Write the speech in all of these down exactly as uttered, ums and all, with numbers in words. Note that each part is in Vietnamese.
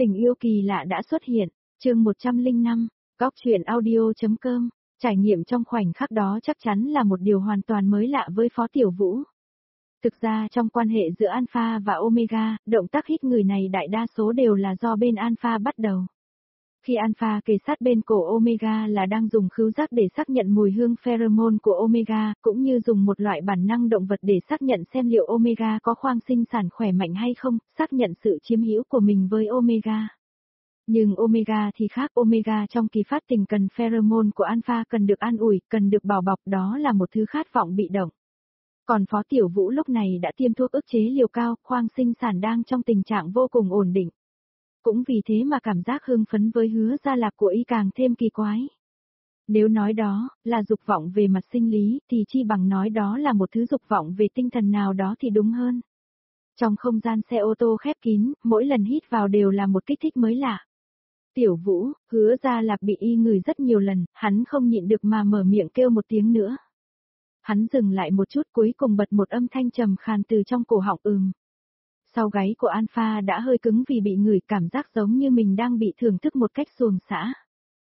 Tình yêu kỳ lạ đã xuất hiện, chương một trăm lẻ năm, góc truyện audio.com, trải nghiệm trong khoảnh khắc đó chắc chắn là một điều hoàn toàn mới lạ với Phó Tiểu Vũ. Thực ra trong quan hệ giữa Alpha và Omega, động tác hít người này đại đa số đều là do bên Alpha bắt đầu. Khi Alpha kề sát bên cổ Omega là đang dùng khứu giác để xác nhận mùi hương pheromone của Omega, cũng như dùng một loại bản năng động vật để xác nhận xem liệu Omega có khoang sinh sản khỏe mạnh hay không, xác nhận sự chiếm hữu của mình với Omega. Nhưng Omega thì khác, Omega trong kỳ phát tình cần pheromone của Alpha cần được an ủi, cần được bảo bọc, đó là một thứ khát vọng bị động. Còn Phó Tiểu Vũ lúc này đã tiêm thuốc ức chế liều cao, khoang sinh sản đang trong tình trạng vô cùng ổn định. Cũng vì thế mà cảm giác hưng phấn với Hứa Gia Lạc của y càng thêm kỳ quái. Nếu nói đó là dục vọng về mặt sinh lý thì chi bằng nói đó là một thứ dục vọng về tinh thần nào đó thì đúng hơn. Trong không gian xe ô tô khép kín, mỗi lần hít vào đều là một kích thích mới lạ. Tiểu Vũ, Hứa Gia Lạc bị y ngửi rất nhiều lần, hắn không nhịn được mà mở miệng kêu một tiếng nữa. Hắn dừng lại một chút, cuối cùng bật một âm thanh trầm khàn từ trong cổ họng ừm. Sau gáy của Alpha đã hơi cứng vì bị ngửi, cảm giác giống như mình đang bị thưởng thức một cách xuồng xã.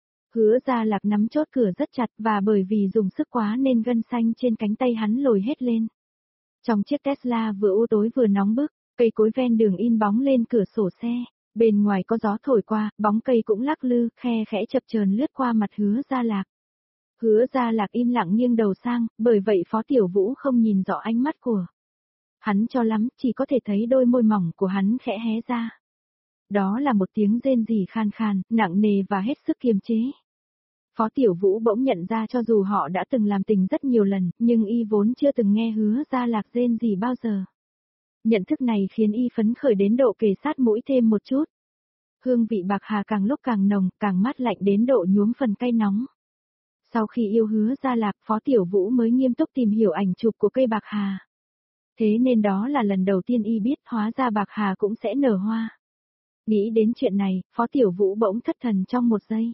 Hứa Gia Lạc nắm chốt cửa rất chặt và bởi vì dùng sức quá nên gân xanh trên cánh tay hắn lồi hết lên. Trong chiếc Tesla vừa u tối vừa nóng bức, cây cối ven đường in bóng lên cửa sổ xe, bên ngoài có gió thổi qua, bóng cây cũng lắc lư, khe khẽ chập chờn lướt qua mặt Hứa Gia Lạc. Hứa Gia Lạc im lặng nghiêng đầu sang, bởi vậy Phó Tiểu Vũ không nhìn rõ ánh mắt của hắn cho lắm, chỉ có thể thấy đôi môi mỏng của hắn khẽ hé ra. Đó là một tiếng rên rỉ khan khan, nặng nề và hết sức kiềm chế. Phó Tiểu Vũ bỗng nhận ra cho dù họ đã từng làm tình rất nhiều lần, nhưng y vốn chưa từng nghe Hứa Gia Lạc rên rỉ bao giờ. Nhận thức này khiến y phấn khởi đến độ kề sát mũi thêm một chút. Hương vị bạc hà càng lúc càng nồng, càng mát lạnh đến độ nhuốm phần cay nóng. Sau khi yêu Hứa Gia Lạc, Phó Tiểu Vũ mới nghiêm túc tìm hiểu ảnh chụp của cây bạc hà. Thế nên đó là lần đầu tiên y biết hóa ra bạc hà cũng sẽ nở hoa. Nghĩ đến chuyện này, Phó Tiểu Vũ bỗng thất thần trong một giây.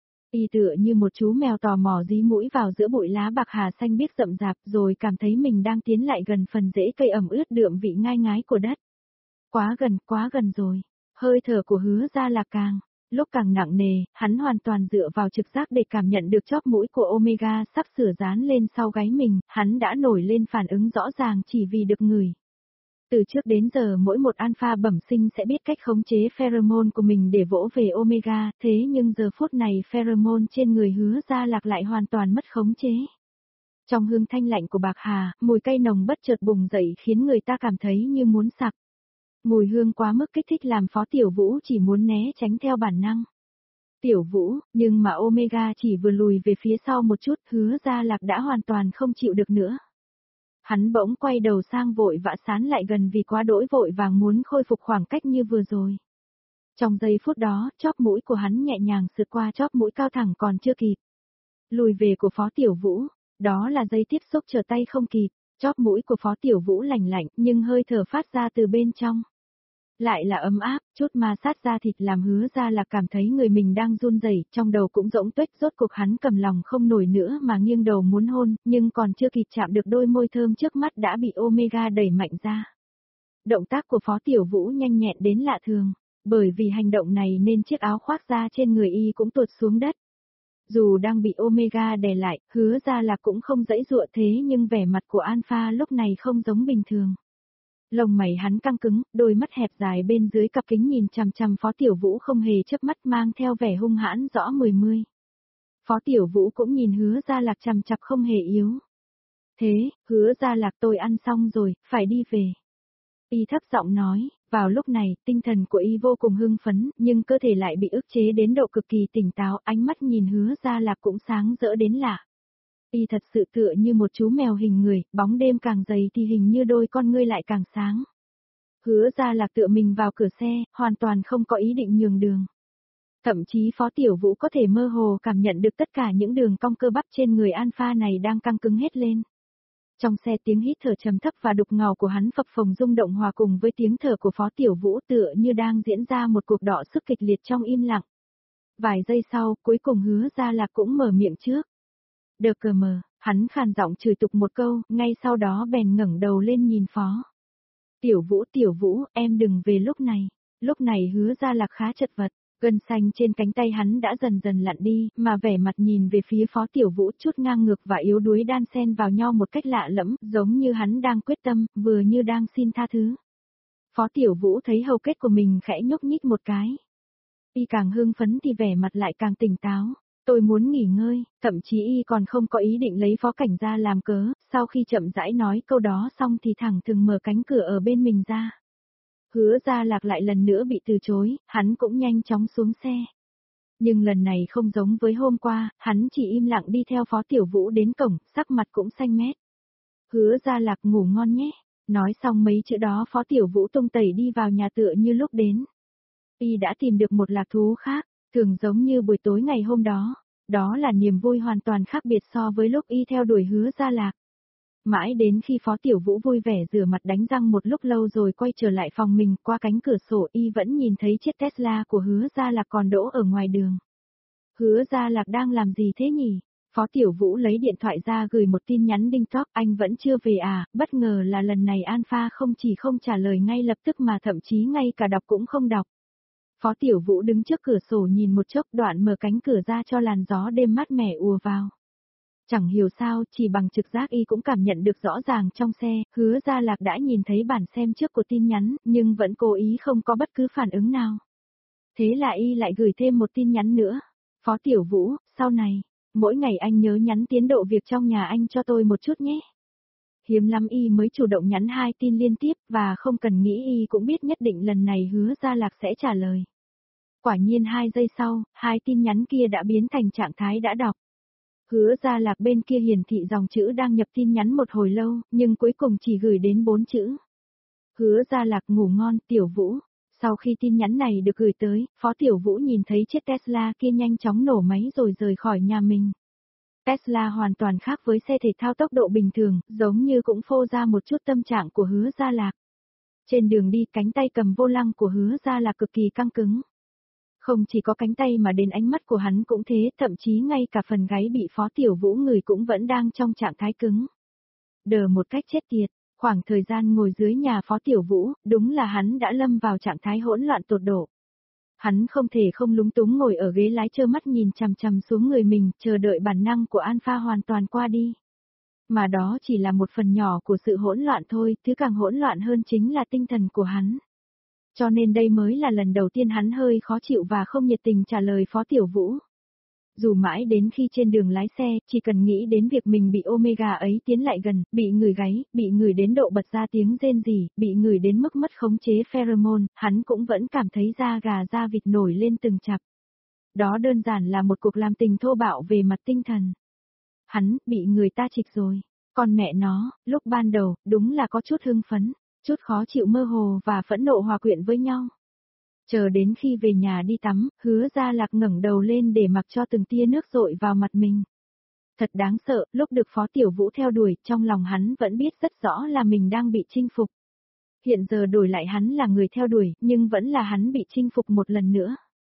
Y tựa như một chú mèo tò mò dí mũi vào giữa bụi lá bạc hà xanh biếc rậm rạp rồi cảm thấy mình đang tiến lại gần phần rễ cây ẩm ướt đượm vị ngai ngái của đất. Quá gần, quá gần rồi. Hơi thở của Hứa Gia Lạc càng lúc càng nặng nề, hắn hoàn toàn dựa vào trực giác để cảm nhận được chóp mũi của Omega sắp sửa dán lên sau gáy mình, hắn đã nổi lên phản ứng rõ ràng chỉ vì được ngửi. Từ trước đến giờ mỗi một alpha bẩm sinh sẽ biết cách khống chế pheromone của mình để vỗ về Omega, thế nhưng giờ phút này pheromone trên người Hứa Gia Lạc lại hoàn toàn mất khống chế. Trong hương thanh lạnh của bạc hà, mùi cây nồng bất chợt bùng dậy khiến người ta cảm thấy như muốn sặc. Mùi hương quá mức kích thích làm Phó Tiểu Vũ chỉ muốn né tránh theo bản năng. Tiểu Vũ, nhưng mà Omega chỉ vừa lùi về phía sau một chút, Hứa Gia Lạc đã hoàn toàn không chịu được nữa. Hắn bỗng quay đầu sang vội vã sán lại gần vì quá đỗi vội vàng muốn khôi phục khoảng cách như vừa rồi. Trong giây phút đó, chóp mũi của hắn nhẹ nhàng sượt qua chóp mũi cao thẳng còn chưa kịp. Lùi về của Phó Tiểu Vũ, đó là giây tiếp xúc trở tay không kịp. Chóp mũi của Phó Tiểu Vũ lạnh lạnh, nhưng hơi thở phát ra từ bên trong lại là ấm áp, chút ma sát da thịt làm Hứa Gia Lạc cảm thấy người mình đang run rẩy, trong đầu cũng rỗng tuếch, rốt cuộc hắn cầm lòng không nổi nữa mà nghiêng đầu muốn hôn, nhưng còn chưa kịp chạm được đôi môi thơm trước mắt đã bị Omega đẩy mạnh ra. Động tác của Phó Tiểu Vũ nhanh nhẹn đến lạ thường, bởi vì hành động này nên chiếc áo khoác da trên người y cũng tuột xuống đất. Dù đang bị Omega đè lại, Hứa Gia Lạc cũng không giãy giụa thế nhưng vẻ mặt của Alpha lúc này không giống bình thường. Lông mày hắn căng cứng, đôi mắt hẹp dài bên dưới cặp kính nhìn chằm chằm Phó Tiểu Vũ không hề chớp mắt mang theo vẻ hung hãn rõ mười mươi. Phó Tiểu Vũ cũng nhìn Hứa Gia Lạc chằm chằm không hề yếu. Thế, Hứa Gia Lạc tôi ăn xong rồi, phải đi về. Y thấp giọng nói, vào lúc này, tinh thần của y vô cùng hưng phấn, nhưng cơ thể lại bị ức chế đến độ cực kỳ tỉnh táo, ánh mắt nhìn Hứa Gia Lạc cũng sáng rỡ đến lạ. Y thật sự tựa như một chú mèo hình người, bóng đêm càng dày thì hình như đôi con ngươi lại càng sáng. Hứa Gia Lạc tựa mình vào cửa xe, hoàn toàn không có ý định nhường đường. Thậm chí Phó Tiểu Vũ có thể mơ hồ cảm nhận được tất cả những đường cong cơ bắp trên người Alpha này đang căng cứng hết lên. Trong xe tiếng hít thở trầm thấp và đục ngầu của hắn phập phồng rung động hòa cùng với tiếng thở của Phó Tiểu Vũ tựa như đang diễn ra một cuộc đọ sức kịch liệt trong im lặng. Vài giây sau, cuối cùng Hứa Gia Lạc cũng mở miệng trước. Đờ cờ mờ, hắn khàn giọng chửi tục một câu, ngay sau đó bèn ngẩng đầu lên nhìn Phó Tiểu Vũ. Tiểu Vũ, em đừng về lúc này. Lúc này Hứa Gia Lạc khá chật vật, gân xanh trên cánh tay hắn đã dần dần lặn đi, mà vẻ mặt nhìn về phía Phó Tiểu Vũ chút ngang ngược và yếu đuối đan xen vào nhau một cách lạ lẫm, giống như hắn đang quyết tâm, vừa như đang xin tha thứ. Phó Tiểu Vũ thấy hầu kết của mình khẽ nhúc nhích một cái. Y càng hưng phấn thì vẻ mặt lại càng tỉnh táo. Tôi muốn nghỉ ngơi, thậm chí y còn không có ý định lấy Phó Cảnh ra làm cớ, sau khi chậm rãi nói câu đó xong thì thẳng thừng mở cánh cửa ở bên mình ra. Hứa Gia Lạc lại lần nữa bị từ chối, hắn cũng nhanh chóng xuống xe. Nhưng lần này không giống với hôm qua, hắn chỉ im lặng đi theo Phó Tiểu Vũ đến cổng, sắc mặt cũng xanh mét. Hứa Gia Lạc ngủ ngon nhé. Nói xong mấy chữ đó Phó Tiểu Vũ tung tẩy đi vào nhà tựa như lúc đến. Y đã tìm được một lạc thú khác, thường giống như buổi tối ngày hôm đó. Đó là niềm vui hoàn toàn khác biệt so với lúc Y theo đuổi Hứa Gia Lạc. Mãi đến khi Phó Tiểu Vũ vui vẻ rửa mặt đánh răng một lúc lâu rồi quay trở lại phòng mình, qua cánh cửa sổ Y vẫn nhìn thấy chiếc Tesla của Hứa Gia Lạc còn đỗ ở ngoài đường. Hứa Gia Lạc đang làm gì thế nhỉ? Phó Tiểu Vũ lấy điện thoại ra gửi một tin nhắn đinh toc, anh vẫn chưa về à, bất ngờ là lần này Alpha không chỉ không trả lời ngay lập tức mà thậm chí ngay cả đọc cũng không đọc. Phó Tiểu Vũ đứng trước cửa sổ nhìn một chốc, đoạn mở cánh cửa ra cho làn gió đêm mát mẻ ùa vào. Chẳng hiểu sao, chỉ bằng trực giác Y cũng cảm nhận được rõ ràng trong xe, Hứa Gia Lạc đã nhìn thấy bản xem trước của tin nhắn, nhưng vẫn cố ý không có bất cứ phản ứng nào. Thế là Y lại gửi thêm một tin nhắn nữa. Phó Tiểu Vũ, sau này, mỗi ngày anh nhớ nhắn tiến độ việc trong nhà anh cho tôi một chút nhé. Hiếm lắm Y mới chủ động nhắn hai tin liên tiếp, và không cần nghĩ Y cũng biết nhất định lần này Hứa Gia Lạc sẽ trả lời. Quả nhiên hai giây sau, hai tin nhắn kia đã biến thành trạng thái đã đọc. Hứa Gia Lạc bên kia hiển thị dòng chữ đang nhập tin nhắn một hồi lâu, nhưng cuối cùng chỉ gửi đến bốn chữ. Hứa Gia Lạc ngủ ngon, Tiểu Vũ. Sau khi tin nhắn này được gửi tới, Phó Tiểu Vũ nhìn thấy chiếc Tesla kia nhanh chóng nổ máy rồi rời khỏi nhà mình. Tesla hoàn toàn khác với xe thể thao tốc độ bình thường, giống như cũng phô ra một chút tâm trạng của Hứa Gia Lạc. Trên đường đi, cánh tay cầm vô lăng của Hứa Gia Lạc cực kỳ căng cứng. Không chỉ có cánh tay mà đến ánh mắt của hắn cũng thế, thậm chí ngay cả phần gáy bị Phó Tiểu Vũ người cũng vẫn đang trong trạng thái cứng. Đờ một cách chết tiệt, khoảng thời gian ngồi dưới nhà Phó Tiểu Vũ, đúng là hắn đã lâm vào trạng thái hỗn loạn tột độ. Hắn không thể không lúng túng ngồi ở ghế lái trơ mắt nhìn chằm chằm xuống người mình, chờ đợi bản năng của Alpha hoàn toàn qua đi. Mà đó chỉ là một phần nhỏ của sự hỗn loạn thôi, thứ càng hỗn loạn hơn chính là tinh thần của hắn. Cho nên đây mới là lần đầu tiên hắn hơi khó chịu và không nhiệt tình trả lời Phó Tiểu Vũ. Dù mãi đến khi trên đường lái xe, chỉ cần nghĩ đến việc mình bị Omega ấy tiến lại gần, bị người gáy, bị người đến độ bật ra tiếng rên rỉ, bị người đến mức mất khống chế pheromone, hắn cũng vẫn cảm thấy da gà da vịt nổi lên từng chặp. Đó đơn giản là một cuộc làm tình thô bạo về mặt tinh thần. Hắn, bị người ta trịch rồi. Còn mẹ nó, lúc ban đầu, đúng là có chút hưng phấn, chút khó chịu mơ hồ và phẫn nộ hòa quyện với nhau. Chờ đến khi về nhà đi tắm, Hứa Gia Lạc ngẩng đầu lên để mặc cho từng tia nước dội vào mặt mình. Thật đáng sợ, lúc được Phó Tiểu Vũ theo đuổi, trong lòng hắn vẫn biết rất rõ là mình đang bị chinh phục. Hiện giờ đổi lại hắn là người theo đuổi, nhưng vẫn là hắn bị chinh phục một lần nữa.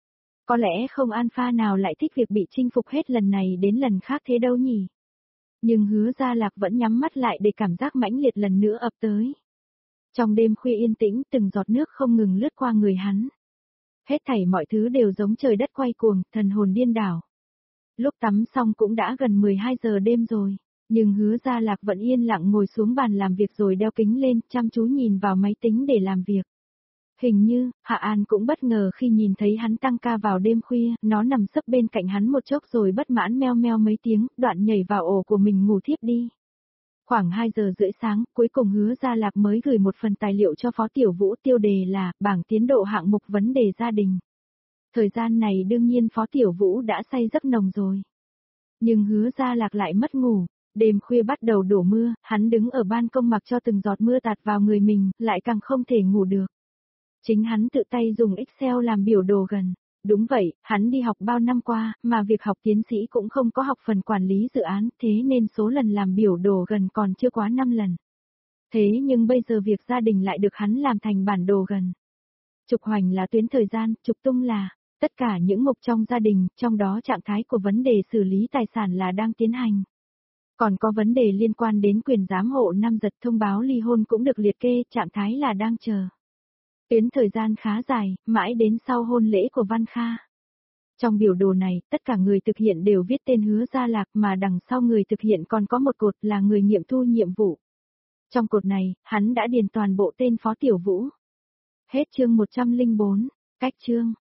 Có lẽ không Alpha nào lại thích việc bị chinh phục hết lần này đến lần khác thế đâu nhỉ. Nhưng Hứa Gia Lạc vẫn nhắm mắt lại để cảm giác mãnh liệt lần nữa ập tới. Trong đêm khuya yên tĩnh, từng giọt nước không ngừng lướt qua người hắn. Hết thảy mọi thứ đều giống trời đất quay cuồng, thần hồn điên đảo. Lúc tắm xong cũng đã gần mười hai giờ đêm rồi, nhưng Hứa Gia Lạc vẫn yên lặng ngồi xuống bàn làm việc rồi đeo kính lên, chăm chú nhìn vào máy tính để làm việc. Hình như, Hạ An cũng bất ngờ khi nhìn thấy hắn tăng ca vào đêm khuya, nó nằm sấp bên cạnh hắn một chốc rồi bất mãn meo meo mấy tiếng, đoạn nhảy vào ổ của mình ngủ thiếp đi. Khoảng hai giờ rưỡi sáng, cuối cùng Hứa Gia Lạc mới gửi một phần tài liệu cho Phó Tiểu Vũ, tiêu đề là bảng tiến độ hạng mục vấn đề gia đình. Thời gian này đương nhiên Phó Tiểu Vũ đã say giấc nồng rồi. Nhưng Hứa Gia Lạc lại mất ngủ, đêm khuya bắt đầu đổ mưa, hắn đứng ở ban công mặc cho từng giọt mưa tạt vào người mình, lại càng không thể ngủ được. Chính hắn tự tay dùng Excel làm biểu đồ gần. Đúng vậy, hắn đi học bao năm qua, mà việc học tiến sĩ cũng không có học phần quản lý dự án, thế nên số lần làm biểu đồ gần còn chưa quá năm lần. Thế nhưng bây giờ việc gia đình lại được hắn làm thành bản đồ gần. Trục hoành là tuyến thời gian, trục tung là tất cả những mục trong gia đình, trong đó trạng thái của vấn đề xử lý tài sản là đang tiến hành. Còn có vấn đề liên quan đến quyền giám hộ nam giật thông báo ly hôn cũng được liệt kê, trạng thái là đang chờ. Tuyến thời gian khá dài, mãi đến sau hôn lễ của Văn Kha. Trong biểu đồ này, tất cả người thực hiện đều viết tên Hứa Gia Lạc mà đằng sau người thực hiện còn có một cột là người nghiệm thu nhiệm vụ. Trong cột này, hắn đã điền toàn bộ tên Phó Tiểu Vũ. Hết chương một trăm lẻ bốn, cách chương.